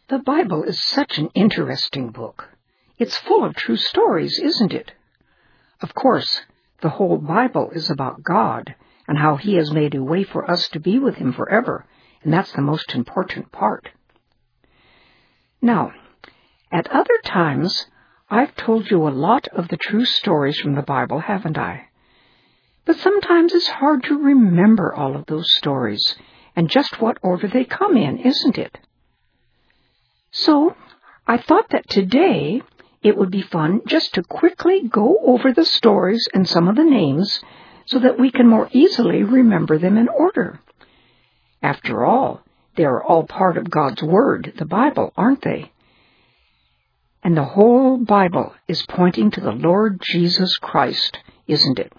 The Bible is such an interesting book. It's full of true stories, isn't it? Of course, the whole Bible is about God and how He has made a way for us to be with Him forever, and that's the most important part. Now, at other times, I've told you a lot of the true stories from the Bible, haven't I? But sometimes it's hard to remember all of those stories and just what order they come in, isn't it? So, I thought that today it would be fun just to quickly go over the stories and some of the names so that we can more easily remember them in order. After all, they are all part of God's Word, the Bible, aren't they? And the whole Bible is pointing to the Lord Jesus Christ, isn't it?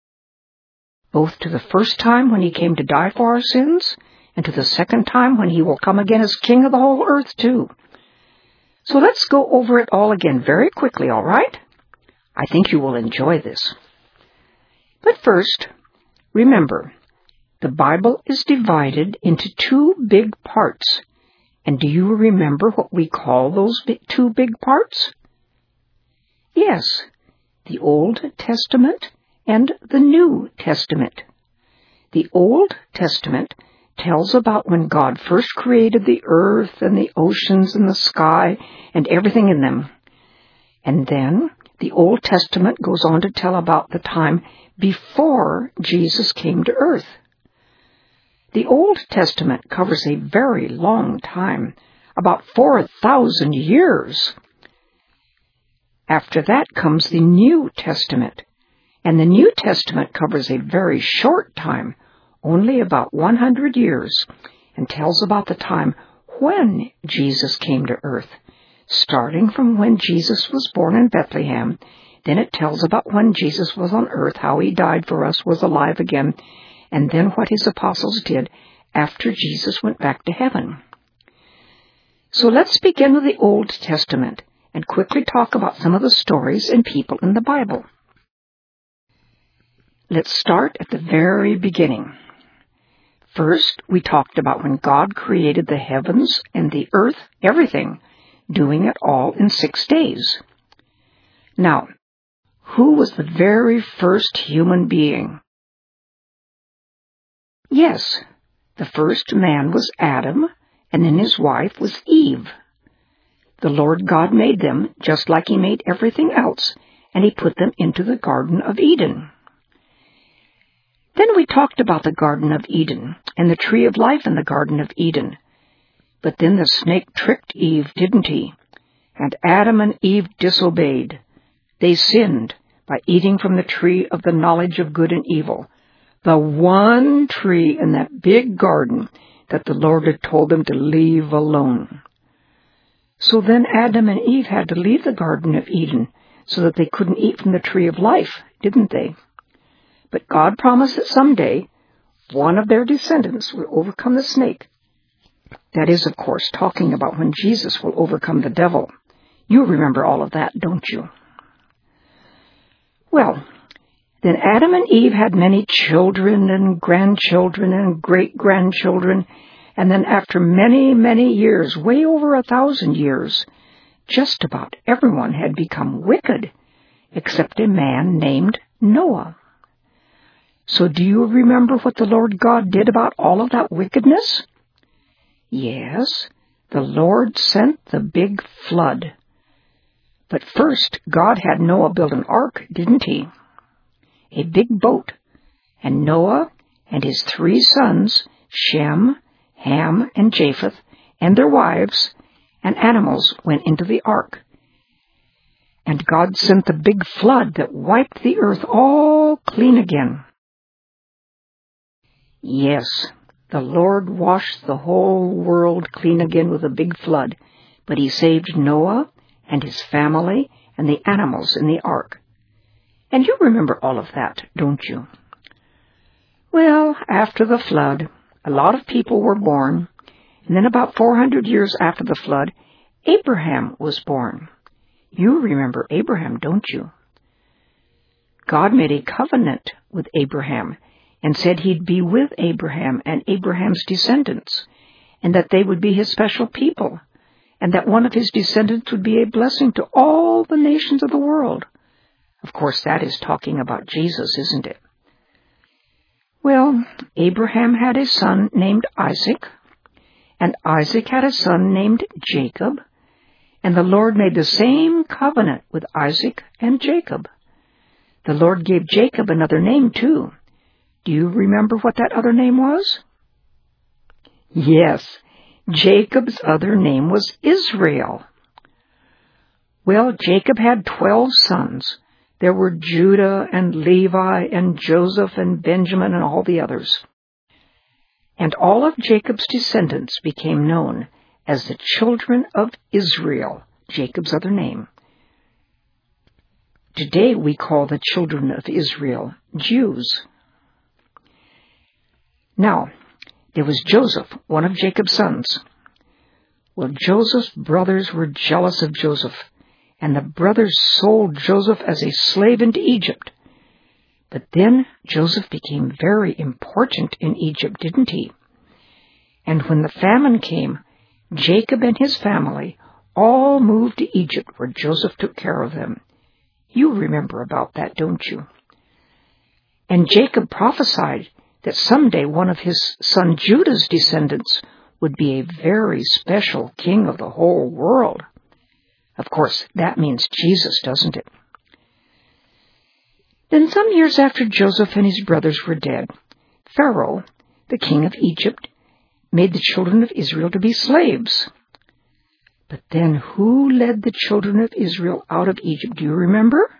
Both to the first time when He came to die for our sins, and to the second time when He will come again as King of the whole earth, too. So let's go over it all again very quickly, all right? I think you will enjoy this. But first, remember, the Bible is divided into two big parts. And do you remember what we call those two big parts? Yes, the Old Testament and the New Testament. The Old Testament tells about when God first created the earth and the oceans and the sky and everything in them. And then the Old Testament goes on to tell about the time before Jesus came to earth. The Old Testament covers a very long time, about 4,000 years. After that comes the New Testament, and the New Testament covers a very short time, only about 100 years, and tells about the time when Jesus came to earth, starting from when Jesus was born in Bethlehem. Then it tells about when Jesus was on earth, how He died for us, was alive again, and then what His apostles did after Jesus went back to heaven. So let's begin with the Old Testament and quickly talk about some of the stories and people in the Bible. Let's start at the very beginning. First, we talked about when God created the heavens and the earth, everything, doing it all in 6 days. Now, who was the very first human being? Yes, the first man was Adam, and then his wife was Eve. The Lord God made them just like He made everything else, and He put them into the Garden of Eden. Then we talked about the Garden of Eden and the tree of life in the Garden of Eden. But then the snake tricked Eve, didn't he? And Adam and Eve disobeyed. They sinned by eating from the tree of the knowledge of good and evil, the one tree in that big garden that the Lord had told them to leave alone. So then Adam and Eve had to leave the Garden of Eden so that they couldn't eat from the tree of life, didn't they? But God promised that someday one of their descendants will overcome the snake. That is, of course, talking about when Jesus will overcome the devil. You remember all of that, don't you? Well, then Adam and Eve had many children and grandchildren and great-grandchildren, and then after many, many years, way over 1,000 years, just about everyone had become wicked, except a man named Noah. So do you remember what the Lord God did about all of that wickedness? Yes, the Lord sent the big flood. But first, God had Noah build an ark, didn't He? A big boat. And Noah and his 3 sons, Shem, Ham, and Japheth, and their wives and animals went into the ark. And God sent the big flood that wiped the earth all clean again. Yes, the Lord washed the whole world clean again with a big flood, but He saved Noah and his family and the animals in the ark. And you remember all of that, don't you? Well, after the flood, a lot of people were born, and then about 400 years after the flood, Abraham was born. You remember Abraham, don't you? God made a covenant with Abraham and said He'd be with Abraham and Abraham's descendants, and that they would be His special people, and that one of his descendants would be a blessing to all the nations of the world. Of course, that is talking about Jesus, isn't it? Well, Abraham had a son named Isaac, and Isaac had a son named Jacob, and the Lord made the same covenant with Isaac and Jacob. The Lord gave Jacob another name, too. Do you remember what that other name was? Yes, Jacob's other name was Israel. Well, Jacob had 12 sons. There were Judah and Levi and Joseph and Benjamin and all the others. And all of Jacob's descendants became known as the children of Israel, Jacob's other name. Today we call the children of Israel Jews. Now, there was Joseph, one of Jacob's sons. Well, Joseph's brothers were jealous of Joseph, and the brothers sold Joseph as a slave into Egypt. But then Joseph became very important in Egypt, didn't he? And when the famine came, Jacob and his family all moved to Egypt, where Joseph took care of them. You remember about that, don't you? And Jacob prophesied that someday one of his son Judah's descendants would be a very special king of the whole world. Of course, that means Jesus, doesn't it? Then some years after Joseph and his brothers were dead, Pharaoh, the king of Egypt, made the children of Israel to be slaves. But then who led the children of Israel out of Egypt? Do you remember?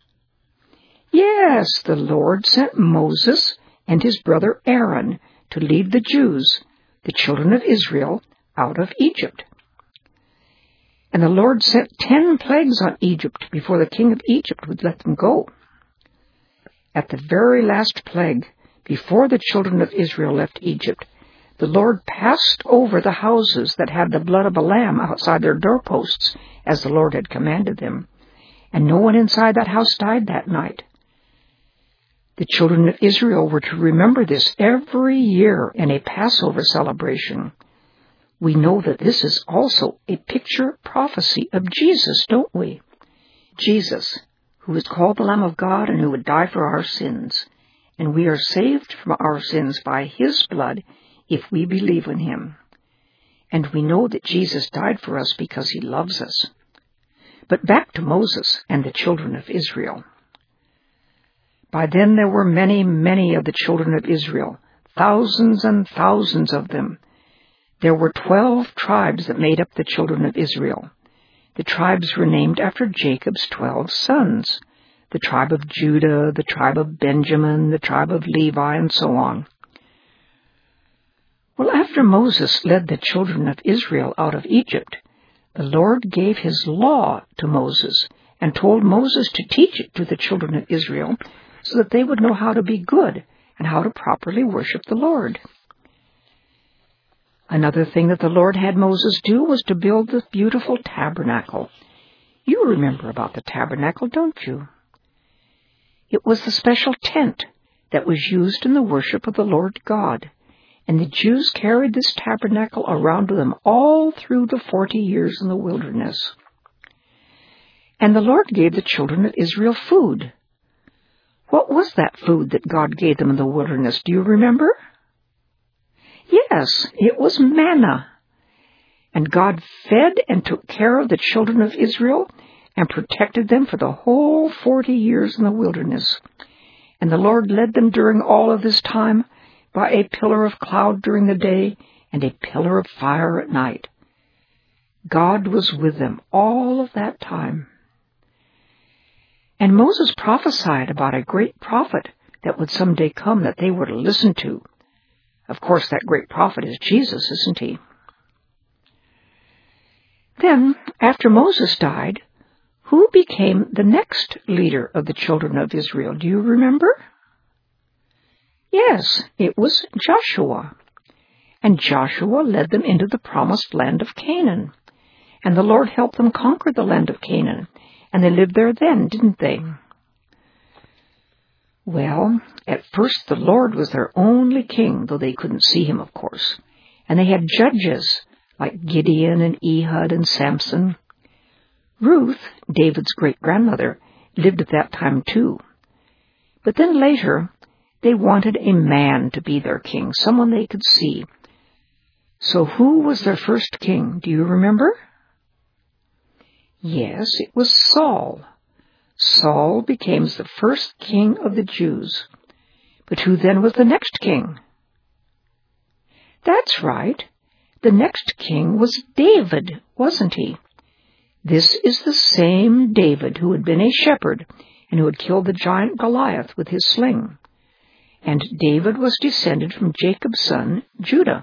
Yes, the Lord sent Moses and his brother Aaron to lead the Jews, the children of Israel, out of Egypt. And the Lord sent 10 plagues on Egypt before the king of Egypt would let them go. At the very last plague, before the children of Israel left Egypt, the Lord passed over the houses that had the blood of a lamb outside their doorposts, as the Lord had commanded them, and no one inside that house died that night. The children of Israel were to remember this every year in a Passover celebration. We know that this is also a picture prophecy of Jesus, don't we? Jesus, who is called the Lamb of God and who would die for our sins. And we are saved from our sins by his blood if we believe in him. And we know that Jesus died for us because he loves us. But back to Moses and the children of Israel. By then there were many, many of the children of Israel, thousands and thousands of them. There were 12 tribes that made up the children of Israel. The tribes were named after Jacob's 12 sons, the tribe of Judah, the tribe of Benjamin, the tribe of Levi, and so on. Well, after Moses led the children of Israel out of Egypt, the Lord gave his law to Moses and told Moses to teach it to the children of Israel so that they would know how to be good and how to properly worship the Lord. Another thing that the Lord had Moses do was to build the beautiful tabernacle. You remember about the tabernacle, don't you? It was the special tent that was used in the worship of the Lord God, and the Jews carried this tabernacle around with them all through the 40 years in the wilderness. And the Lord gave the children of Israel food. What was that food that God gave them in the wilderness? Do you remember? Yes, it was manna. And God fed and took care of the children of Israel and protected them for the whole 40 years in the wilderness. And the Lord led them during all of this time by a pillar of cloud during the day and a pillar of fire at night. God was with them all of that time. And Moses prophesied about a great prophet that would someday come that they were to listen to. Of course, that great prophet is Jesus, isn't he? Then, after Moses died, who became the next leader of the children of Israel? Do you remember? Yes, it was Joshua. And Joshua led them into the promised land of Canaan. And the Lord helped them conquer the land of Canaan. And they lived there then, didn't they? Well, at first the Lord was their only king, though they couldn't see him, of course. And they had judges like Gideon and Ehud and Samson. Ruth, David's great-grandmother, lived at that time too. But then later, they wanted a man to be their king, someone they could see. So who was their first king? Do you remember? Yes, it was Saul. Saul became the first king of the Jews. But who then was the next king? That's right. The next king was David, wasn't he? This is the same David who had been a shepherd and who had killed the giant Goliath with his sling. And David was descended from Jacob's son, Judah.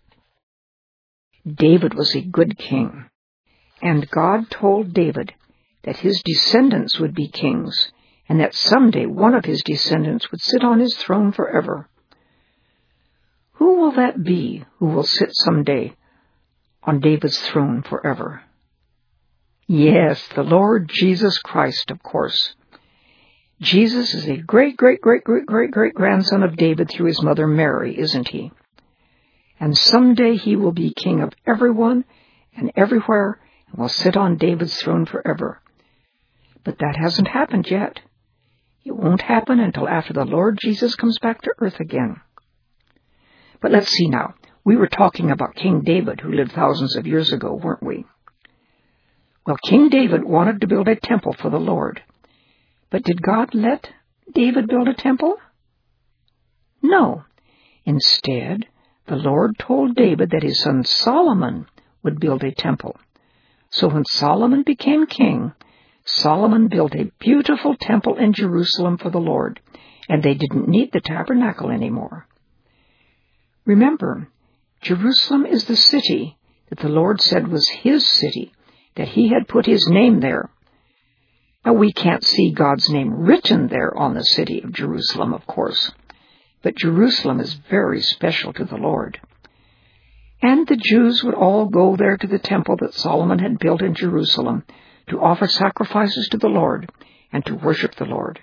David was a good king, and God told David that his descendants would be kings, and that someday one of his descendants would sit on his throne forever. Who will that be who will sit someday on David's throne forever? Yes, the Lord Jesus Christ, of course. Jesus is a great-great-great-great-great-great-grandson of David through his mother Mary, isn't he? And someday he will be king of everyone and everywhere and will sit on David's throne forever. But that hasn't happened yet. It won't happen until after the Lord Jesus comes back to earth again. But let's see now. We were talking about King David, who lived thousands of years ago, weren't we? Well, King David wanted to build a temple for the Lord. But did God let David build a temple? No. Instead, the Lord told David that his son Solomon would build a temple. So when Solomon became king, Solomon built a beautiful temple in Jerusalem for the Lord, and they didn't need the tabernacle anymore. Remember, Jerusalem is the city that the Lord said was his city, that he had put his name there. Now, we can't see God's name written there on the city of Jerusalem, of course, but Jerusalem is very special to the Lord. And the Jews would all go there to the temple that Solomon had built in Jerusalem to offer sacrifices to the Lord and to worship the Lord.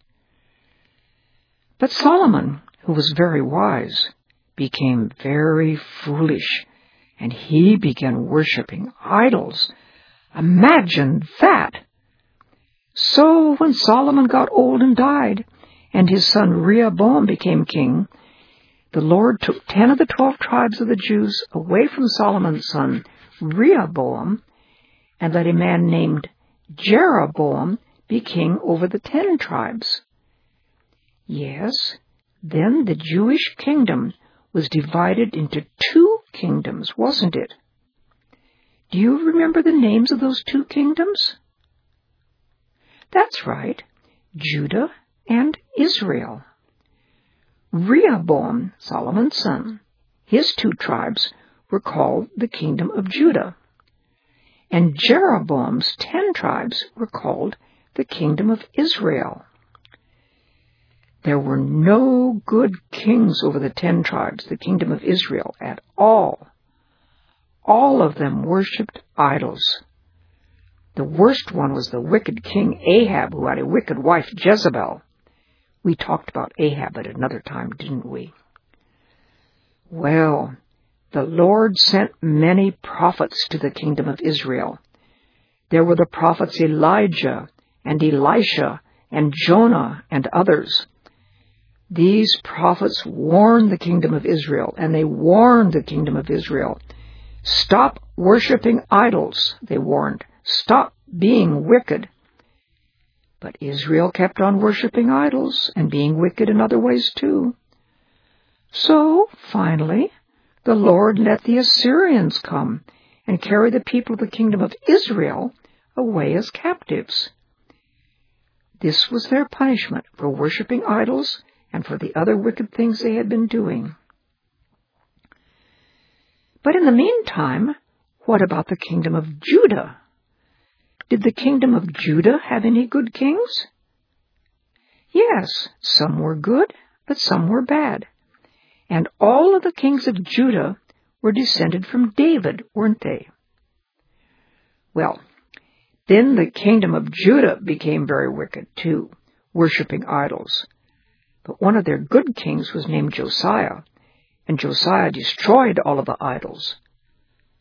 But Solomon, who was very wise, became very foolish, and he began worshiping idols. Imagine that! So when Solomon got old and died, and his son Rehoboam became king, the Lord took 10 of the 12 tribes of the Jews away from Solomon's son Rehoboam, and let a man named Jeroboam be king over the 10 tribes. Yes, then the Jewish kingdom was divided into 2 kingdoms, wasn't it? Do you remember the names of those 2 kingdoms? That's right, Judah and Israel. Rehoboam, Solomon's son, his 2 tribes were called the kingdom of Judah, and Jeroboam's 10 tribes were called the kingdom of Israel. There were no good kings over the 10 tribes, the kingdom of Israel, at all. All of them worshipped idols. The worst one was the wicked king Ahab, who had a wicked wife, Jezebel. We talked about Ahab at another time, didn't we? Well, the Lord sent many prophets to the kingdom of Israel. There were the prophets Elijah and Elisha and Jonah and others. These prophets warned the kingdom of Israel, and they warned the kingdom of Israel. Stop worshiping idols, they warned. Stop being wicked. But Israel kept on worshiping idols and being wicked in other ways too. So, finally, the Lord let the Assyrians come and carry the people of the kingdom of Israel away as captives. This was their punishment for worshiping idols and for the other wicked things they had been doing. But in the meantime, what about the kingdom of Judah? Did the kingdom of Judah have any good kings? Yes, some were good, but some were bad. And all of the kings of Judah were descended from David, weren't they? Well, then the kingdom of Judah became very wicked too, worshipping idols. But one of their good kings was named Josiah, and Josiah destroyed all of the idols.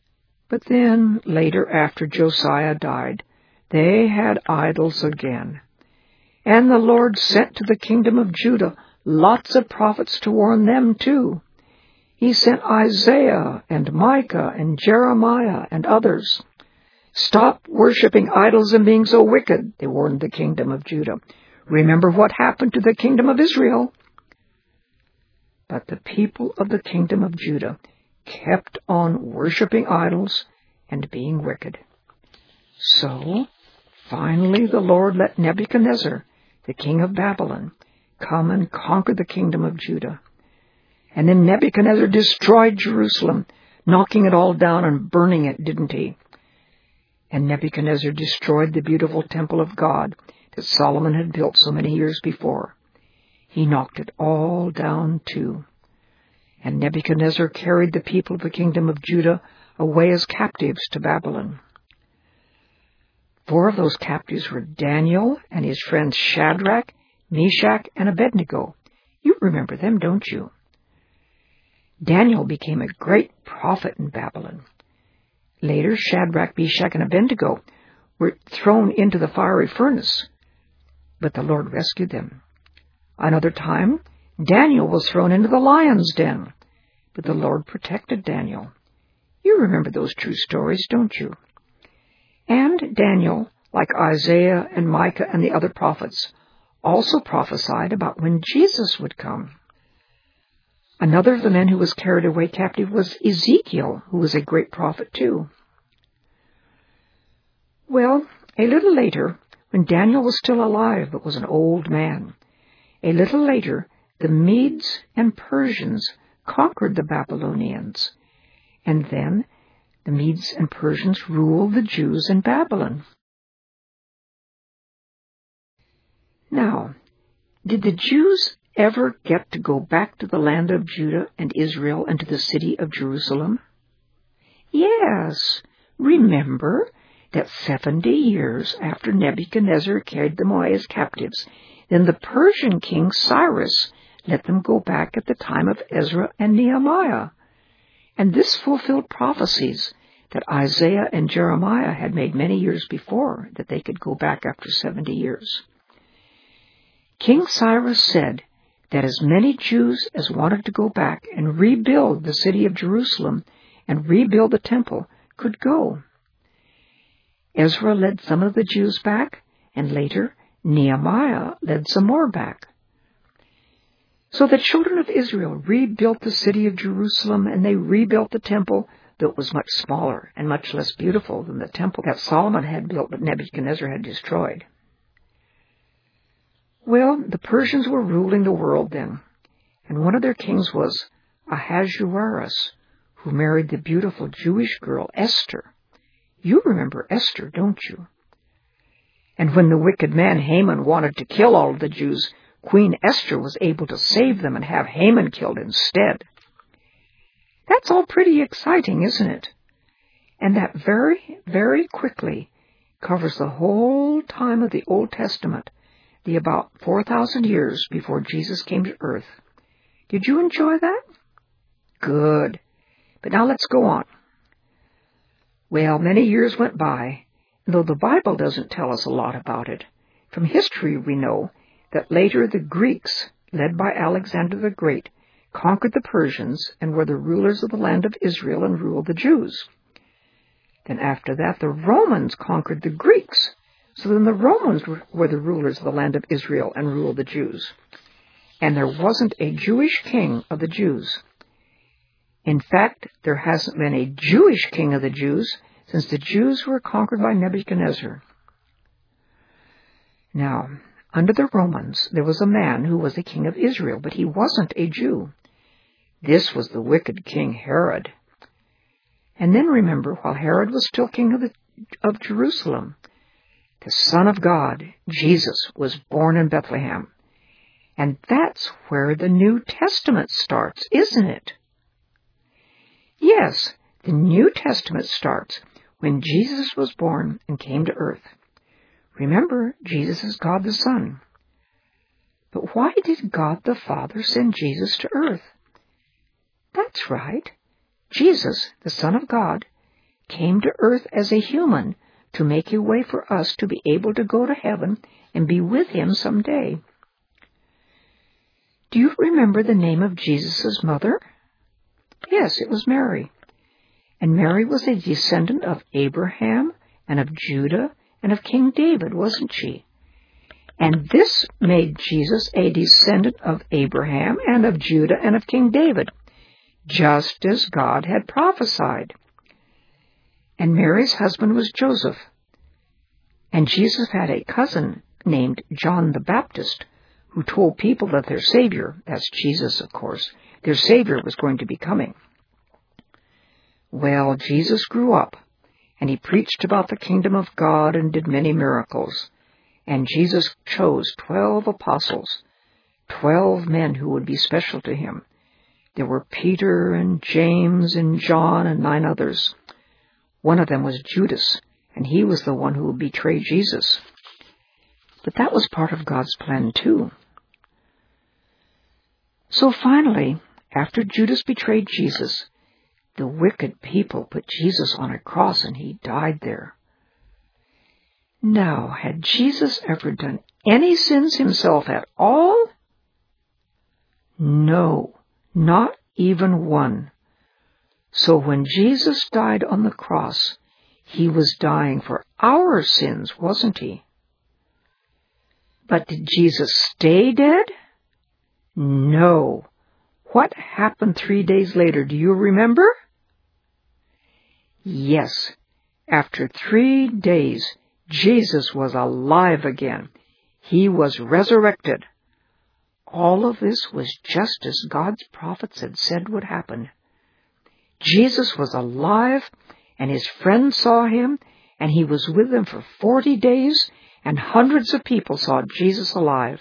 But then, later, after Josiah died, they had idols again. And the Lord sent to the kingdom of Judah lots of prophets to warn them too. He sent Isaiah and Micah and Jeremiah and others. Stop worshiping idols and being so wicked, they warned the kingdom of Judah. Remember what happened to the kingdom of Israel. But the people of the kingdom of Judah kept on worshiping idols and being wicked. So, finally the Lord let Nebuchadnezzar, the king of Babylon, come and conquer the kingdom of Judah. And then Nebuchadnezzar destroyed Jerusalem, knocking it all down and burning it, didn't he? And Nebuchadnezzar destroyed the beautiful temple of God that Solomon had built so many years before. He knocked it all down too. And Nebuchadnezzar carried the people of the kingdom of Judah away as captives to Babylon. 4 of those captives were Daniel and his friends Shadrach, Meshach, and Abednego. You remember them, don't you? Daniel became a great prophet in Babylon. Later, Shadrach, Meshach, and Abednego were thrown into the fiery furnace, but the Lord rescued them. Another time, Daniel was thrown into the lion's den, but the Lord protected Daniel. You remember those true stories, don't you? And Daniel, like Isaiah and Micah and the other prophets, also prophesied about when Jesus would come. Another of the men who was carried away captive was Ezekiel, who was a great prophet too. Well, a little later, when Daniel was still alive but was an old man, a little later, the Medes and Persians conquered the Babylonians, and then the Medes and Persians ruled the Jews in Babylon. Now, did the Jews ever get to go back to the land of Judah and Israel and to the city of Jerusalem? Yes, remember that 70 years after Nebuchadnezzar carried them away as captives, then the Persian king Cyrus let them go back at the time of Ezra and Nehemiah. And this fulfilled prophecies that Isaiah and Jeremiah had made many years before, that they could go back after 70 years. King Cyrus said that as many Jews as wanted to go back and rebuild the city of Jerusalem and rebuild the temple could go. Ezra led some of the Jews back, and later Nehemiah led some more back. So the children of Israel rebuilt the city of Jerusalem, and they rebuilt the temple that was much smaller and much less beautiful than the temple that Solomon had built but Nebuchadnezzar had destroyed. Well, the Persians were ruling the world then, and one of their kings was Ahasuerus, who married the beautiful Jewish girl Esther. You remember Esther, don't you? And when the wicked man Haman wanted to kill all of the Jews, Queen Esther was able to save them and have Haman killed instead. That's all pretty exciting, isn't it? And that very, very quickly covers the whole time of the Old Testament, the about 4,000 years before Jesus came to earth. Did you enjoy that? Good. But now let's go on. Well, many years went by, and though the Bible doesn't tell us a lot about it, from history we know that later the Greeks, led by Alexander the Great, conquered the Persians and were the rulers of the land of Israel and ruled the Jews. Then after that, the Romans conquered the Greeks. So then the Romans were the rulers of the land of Israel and ruled the Jews. And there wasn't a Jewish king of the Jews. In fact, there hasn't been a Jewish king of the Jews since the Jews were conquered by Nebuchadnezzar. Now, under the Romans, there was a man who was a king of Israel, but he wasn't a Jew. This was the wicked King Herod. And then remember, while Herod was still king of Jerusalem, the Son of God, Jesus, was born in Bethlehem. And that's where the New Testament starts, isn't it? Yes, the New Testament starts when Jesus was born and came to earth. Remember, Jesus is God the Son. But why did God the Father send Jesus to earth? That's right. Jesus, the Son of God, came to earth as a human to make a way for us to be able to go to heaven and be with him someday. Do you remember the name of Jesus' mother? Yes, it was Mary. And Mary was a descendant of Abraham and of Judah and of King David, wasn't she? And this made Jesus a descendant of Abraham and of Judah and of King David, just as God had prophesied. And Mary's husband was Joseph. And Jesus had a cousin named John the Baptist, who told people that their Savior, that's Jesus, of course, their Savior was going to be coming. Well, Jesus grew up, and he preached about the kingdom of God and did many miracles. And Jesus chose 12 apostles, 12 men who would be special to him. There were Peter and James and John and 9 others. One of them was Judas, and he was the one who would betray Jesus. But that was part of God's plan too. So finally, after Judas betrayed Jesus, the wicked people put Jesus on a cross and he died there. Now, had Jesus ever done any sins himself at all? No, not even one. So when Jesus died on the cross, he was dying for our sins, wasn't he? But did Jesus stay dead? No. What happened 3 days later, do you remember? Yes, after 3 days, Jesus was alive again. He was resurrected. All of this was just as God's prophets had said would happen. Jesus was alive, and his friends saw him, and he was with them for 40 days, and hundreds of people saw Jesus alive.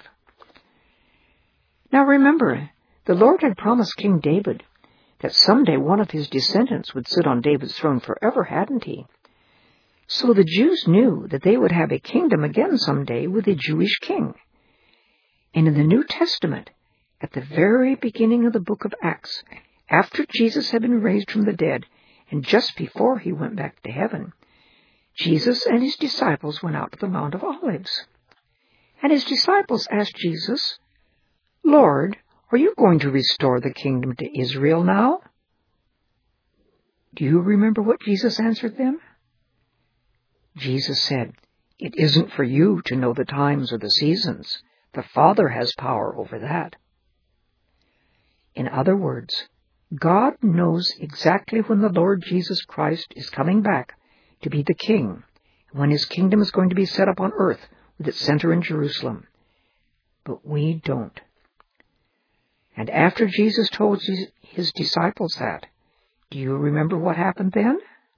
Now remember, the Lord had promised King David that someday one of his descendants would sit on David's throne forever, hadn't he? So the Jews knew that they would have a kingdom again someday with a Jewish king. And in the New Testament, at the very beginning of the book of Acts, after Jesus had been raised from the dead, and just before he went back to heaven, Jesus and his disciples went out to the Mount of Olives. And his disciples asked Jesus, "Lord, are you going to restore the kingdom to Israel now?" Do you remember what Jesus answered them? Jesus said, "It isn't for you to know the times or the seasons. The Father has power over that." In other words, God knows exactly when the Lord Jesus Christ is coming back to be the King, when his kingdom is going to be set up on earth with its center in Jerusalem. But we don't. And after Jesus told his disciples that, do you remember what happened then?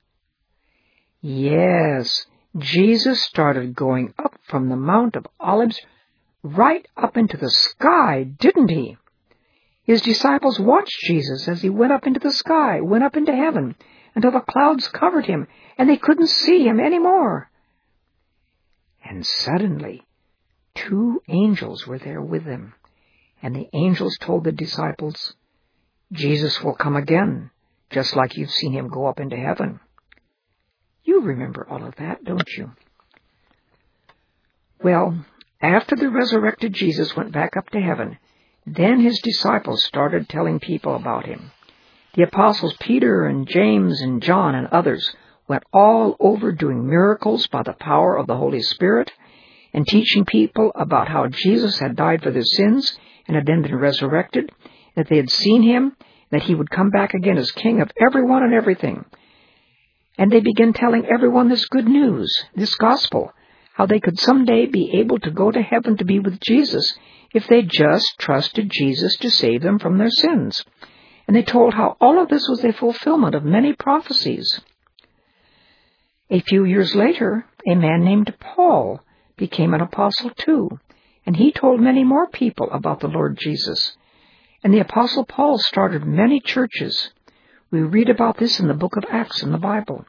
Yes, Jesus started going up from the Mount of Olives right up into the sky, didn't he? His disciples watched Jesus as he went up into the sky, went up into heaven, until the clouds covered him, and they couldn't see him anymore. And suddenly, 2 angels were there with him, and the angels told the disciples, "Jesus will come again, just like you've seen him go up into heaven." You remember all of that, don't you? Well, after the resurrected Jesus went back up to heaven, then his disciples started telling people about him. The apostles Peter and James and John and others went all over doing miracles by the power of the Holy Spirit and teaching people about how Jesus had died for their sins and had then been resurrected, that they had seen him, that he would come back again as king of everyone and everything. And they began telling everyone this good news, this gospel, how they could someday be able to go to heaven to be with Jesus if they just trusted Jesus to save them from their sins. And they told how all of this was a fulfillment of many prophecies. A few years later, a man named Paul became an apostle too, and he told many more people about the Lord Jesus. And the apostle Paul started many churches. We read about this in the book of Acts in the Bible.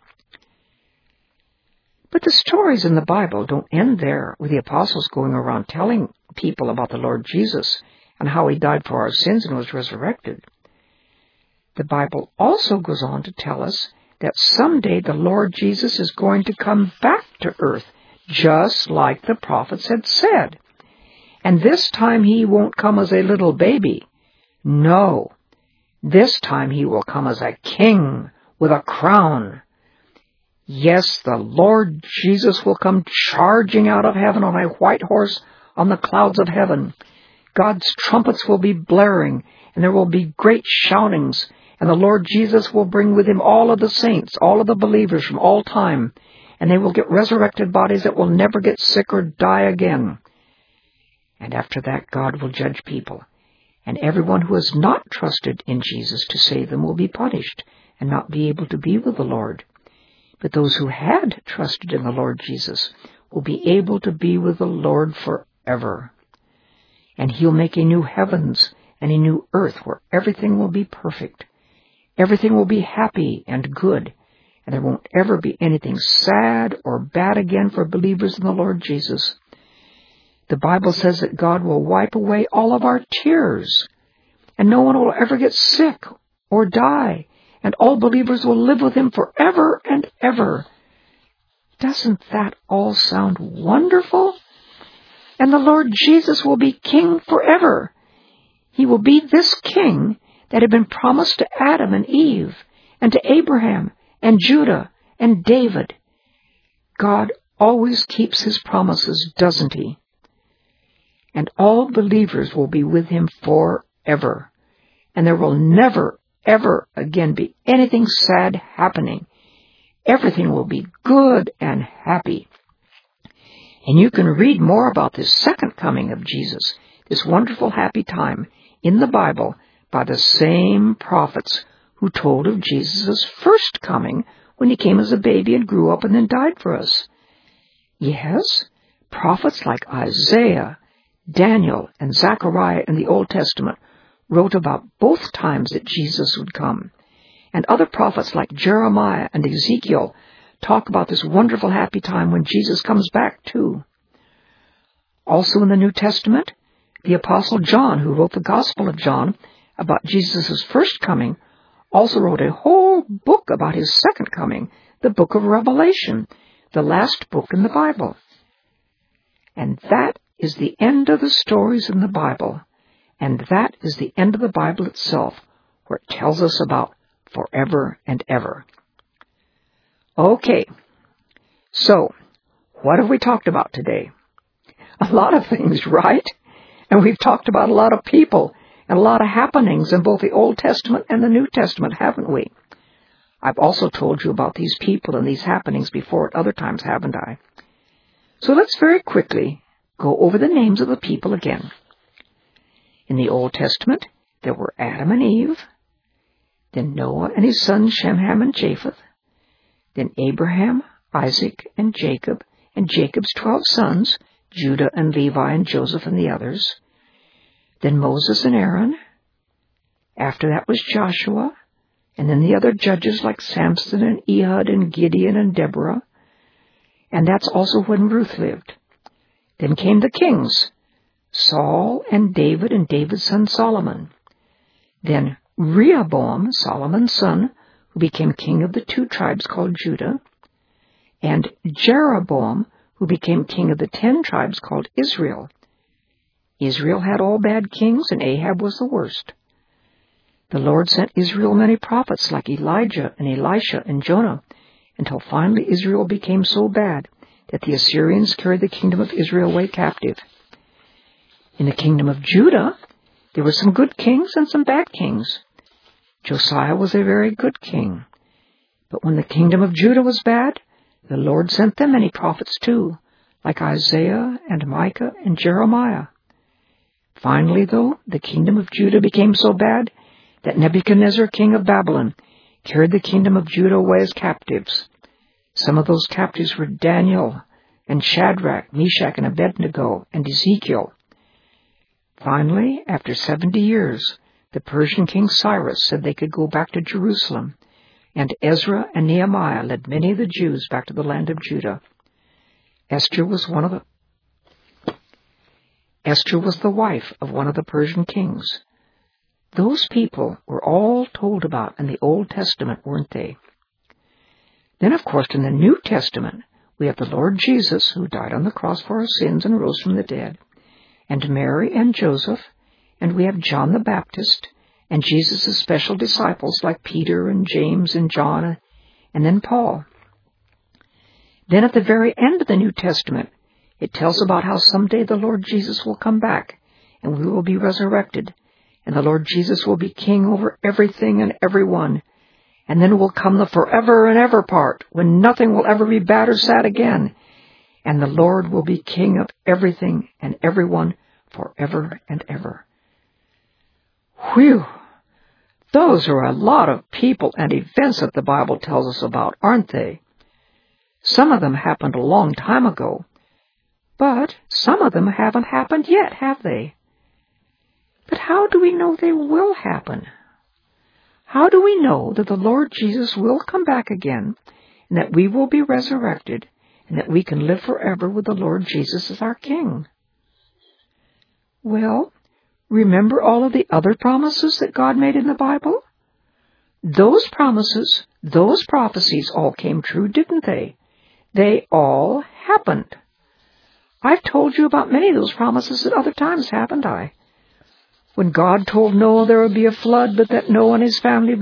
But the stories in the Bible don't end there with the apostles going around telling people about the Lord Jesus and how he died for our sins and was resurrected. The Bible also goes on to tell us that someday the Lord Jesus is going to come back to earth, just like the prophets had said. And this time he won't come as a little baby. No, this time he will come as a king with a crown. Yes, the Lord Jesus will come charging out of heaven on a white horse on the clouds of heaven. God's trumpets will be blaring, and there will be great shoutings, and the Lord Jesus will bring with him all of the saints, all of the believers from all time, and they will get resurrected bodies that will never get sick or die again. And after that, God will judge people, and everyone who has not trusted in Jesus to save them will be punished and not be able to be with the Lord. But those who had trusted in the Lord Jesus will be able to be with the Lord forever. And he'll make a new heavens and a new earth where everything will be perfect. Everything will be happy and good, and there won't ever be anything sad or bad again for believers in the Lord Jesus. The Bible says that God will wipe away all of our tears, and no one will ever get sick or die, and all believers will live with him forever and ever. Doesn't that all sound wonderful? And the Lord Jesus will be king forever. He will be this king that had been promised to Adam and Eve, and to Abraham and Judah and David. God always keeps his promises, doesn't he? And all believers will be with him forever. And there will never, ever again be anything sad happening. Everything will be good and happy. And you can read more about this second coming of Jesus, this wonderful happy time, in the Bible by the same prophets who told of Jesus' first coming when he came as a baby and grew up and then died for us. Yes, prophets like Isaiah, Daniel, and Zechariah in the Old Testament wrote about both times that Jesus would come. And other prophets like Jeremiah and Ezekiel talk about this wonderful happy time when Jesus comes back too. Also in the New Testament, the Apostle John, who wrote the Gospel of John about Jesus' first coming, also wrote a whole book about his second coming, the book of Revelation, the last book in the Bible. And that is the end of the stories in the Bible, and that is the end of the Bible itself, where it tells us about forever and ever. Okay, so what have we talked about today? A lot of things, right? And we've talked about a lot of people and a lot of happenings in both the Old Testament and the New Testament, haven't we? I've also told you about these people and these happenings before at other times, haven't I? So let's very quickly go over the names of the people again. In the Old Testament, there were Adam and Eve, then Noah and his sons Shem, Ham, and Japheth, then Abraham, Isaac, and Jacob's 12 sons, Judah and Levi and Joseph and the others, then Moses and Aaron. After that was Joshua, and then the other judges like Samson and Ehud and Gideon and Deborah, and that's also when Ruth lived. Then came the kings, Saul and David's son Solomon. Then Rehoboam, Solomon's son, who became king of the 2 tribes called Judah, and Jeroboam, who became king of the 10 tribes called Israel. Israel had all bad kings, and Ahab was the worst. The Lord sent Israel many prophets like Elijah and Elisha and Jonah, until finally Israel became so bad that the Assyrians carried the kingdom of Israel away captive. In the kingdom of Judah, there were some good kings and some bad kings. Josiah was a very good king. But when the kingdom of Judah was bad, the Lord sent them many prophets too, like Isaiah and Micah and Jeremiah. Finally, though, the kingdom of Judah became so bad that Nebuchadnezzar, king of Babylon, carried the kingdom of Judah away as captives. Some of those captives were Daniel and Shadrach, Meshach, and Abednego, and Ezekiel. Finally, after 70 years, the Persian king Cyrus said they could go back to Jerusalem, and Ezra and Nehemiah led many of the Jews back to the land of Judah. Esther was the wife of one of the Persian kings. Those people were all told about in the Old Testament, weren't they? Then, of course, in the New Testament, we have the Lord Jesus, who died on the cross for our sins and rose from the dead, and Mary and Joseph, and we have John the Baptist, and Jesus' special disciples like Peter and James and John, and then Paul. Then at the very end of the New Testament, it tells about how someday the Lord Jesus will come back, and we will be resurrected, and the Lord Jesus will be king over everything and everyone. And then will come the forever and ever part, when nothing will ever be bad or sad again, and the Lord will be king of everything and everyone forever and ever. Whew! Those are a lot of people and events that the Bible tells us about, aren't they? Some of them happened a long time ago, but some of them haven't happened yet, have they? But how do we know they will happen? How do we know that the Lord Jesus will come back again, and that we will be resurrected, and that we can live forever with the Lord Jesus as our King? Well, remember all of the other promises that God made in the Bible? Those promises, those prophecies all came true, didn't they? They all happened. I've told you about many of those promises at other times, haven't I? When God told Noah there would be a flood, but that Noah and his family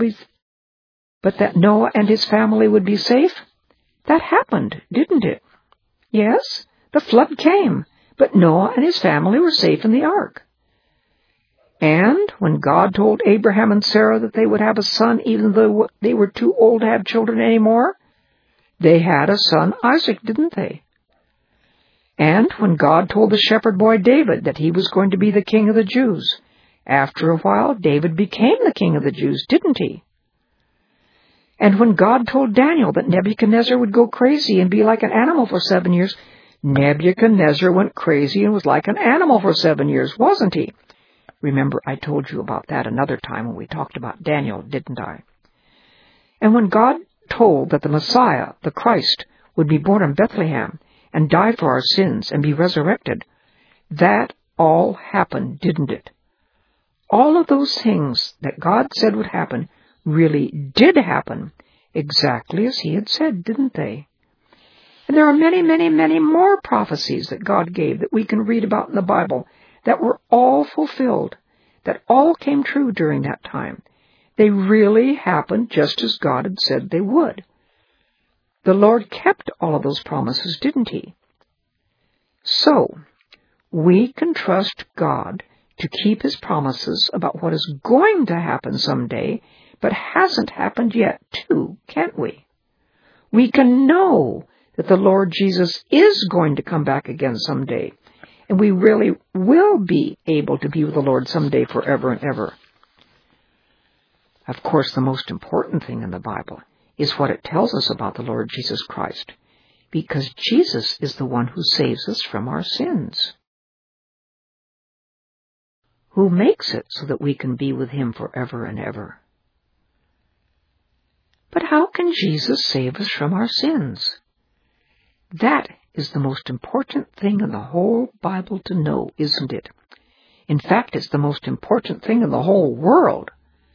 would be safe, that happened, didn't it? Yes, the flood came, but Noah and his family were safe in the ark. And when God told Abraham and Sarah that they would have a son even though they were too old to have children anymore, they had a son, Isaac, didn't they? And when God told the shepherd boy David that he was going to be the king of the Jews, after a while, David became the king of the Jews, didn't he? And when God told Daniel that Nebuchadnezzar would go crazy and be like an animal for 7 years, Nebuchadnezzar went crazy and was like an animal for 7 years, wasn't he? Remember, I told you about that another time when we talked about Daniel, didn't I? And when God told that the Messiah, the Christ, would be born in Bethlehem and die for our sins and be resurrected, that all happened, didn't it? All of those things that God said would happen really did happen, exactly as he had said, didn't they? And there are many, many, many more prophecies that God gave that we can read about in the Bible that were all fulfilled, that all came true during that time. They really happened just as God had said they would. The Lord kept all of those promises, didn't he? So, we can trust God to keep his promises about what is going to happen someday, but hasn't happened yet, too, can't we? We can know that the Lord Jesus is going to come back again someday, and we really will be able to be with the Lord someday forever and ever. Of course, the most important thing in the Bible is what it tells us about the Lord Jesus Christ, because Jesus is the one who saves us from our sins, who makes it so that we can be with him forever and ever. But how can Jesus save us from our sins? That is the most important thing in the whole Bible to know, isn't it? In fact, it's the most important thing in the whole world.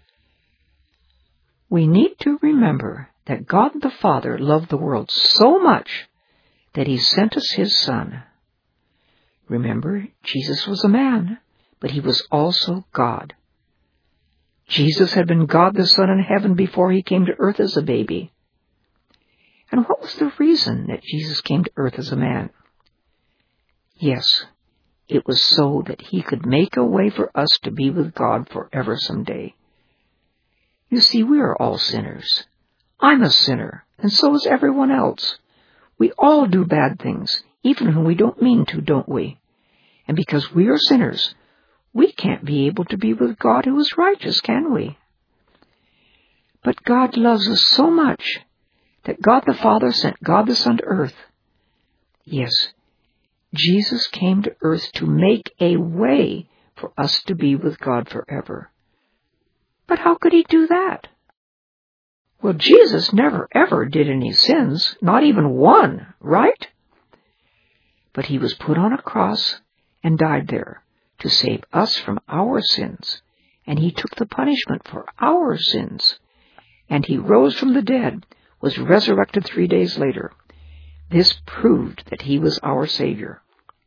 We need to remember that God the Father loved the world so much that he sent us his Son. Remember, Jesus was a man, but he was also God. Jesus had been God the Son in heaven before he came to earth as a baby. And what was the reason that Jesus came to earth as a man? Yes, it was so that he could make a way for us to be with God forever someday. You see, we are all sinners. I'm a sinner, and so is everyone else. We all do bad things, even when we don't mean to, don't we? And because we are sinners, we can't be able to be with God who is righteous, can we? But God loves us so much that God the Father sent God the Son to earth. Yes, Jesus came to earth to make a way for us to be with God forever. But how could he do that? Well, Jesus never ever did any sins, not even one, right? But he was put on a cross and died there to save us from our sins, and he took the punishment for our sins, and he rose from the dead was resurrected 3 days later. This proved that he was our Savior.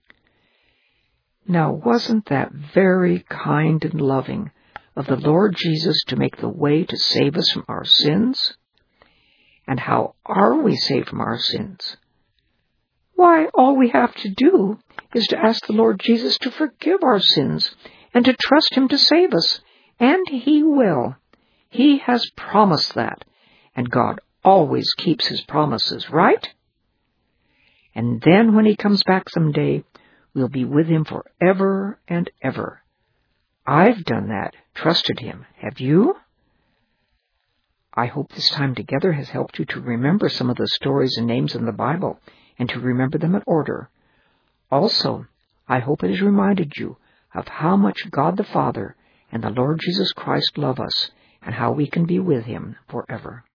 Now, wasn't that very kind and loving of the Lord Jesus to make the way to save us from our sins? And how are we saved from our sins? Why, all we have to do is to ask the Lord Jesus to forgive our sins and to trust Him to save us. And He will. He has promised that. And God always keeps His promises, right? And then when He comes back someday, we'll be with Him forever and ever. I've done that, trusted Him. Have you? I hope this time together has helped you to remember some of the stories and names in the Bible and to remember them in order. Also, I hope it has reminded you of how much God the Father and the Lord Jesus Christ love us and how we can be with Him forever.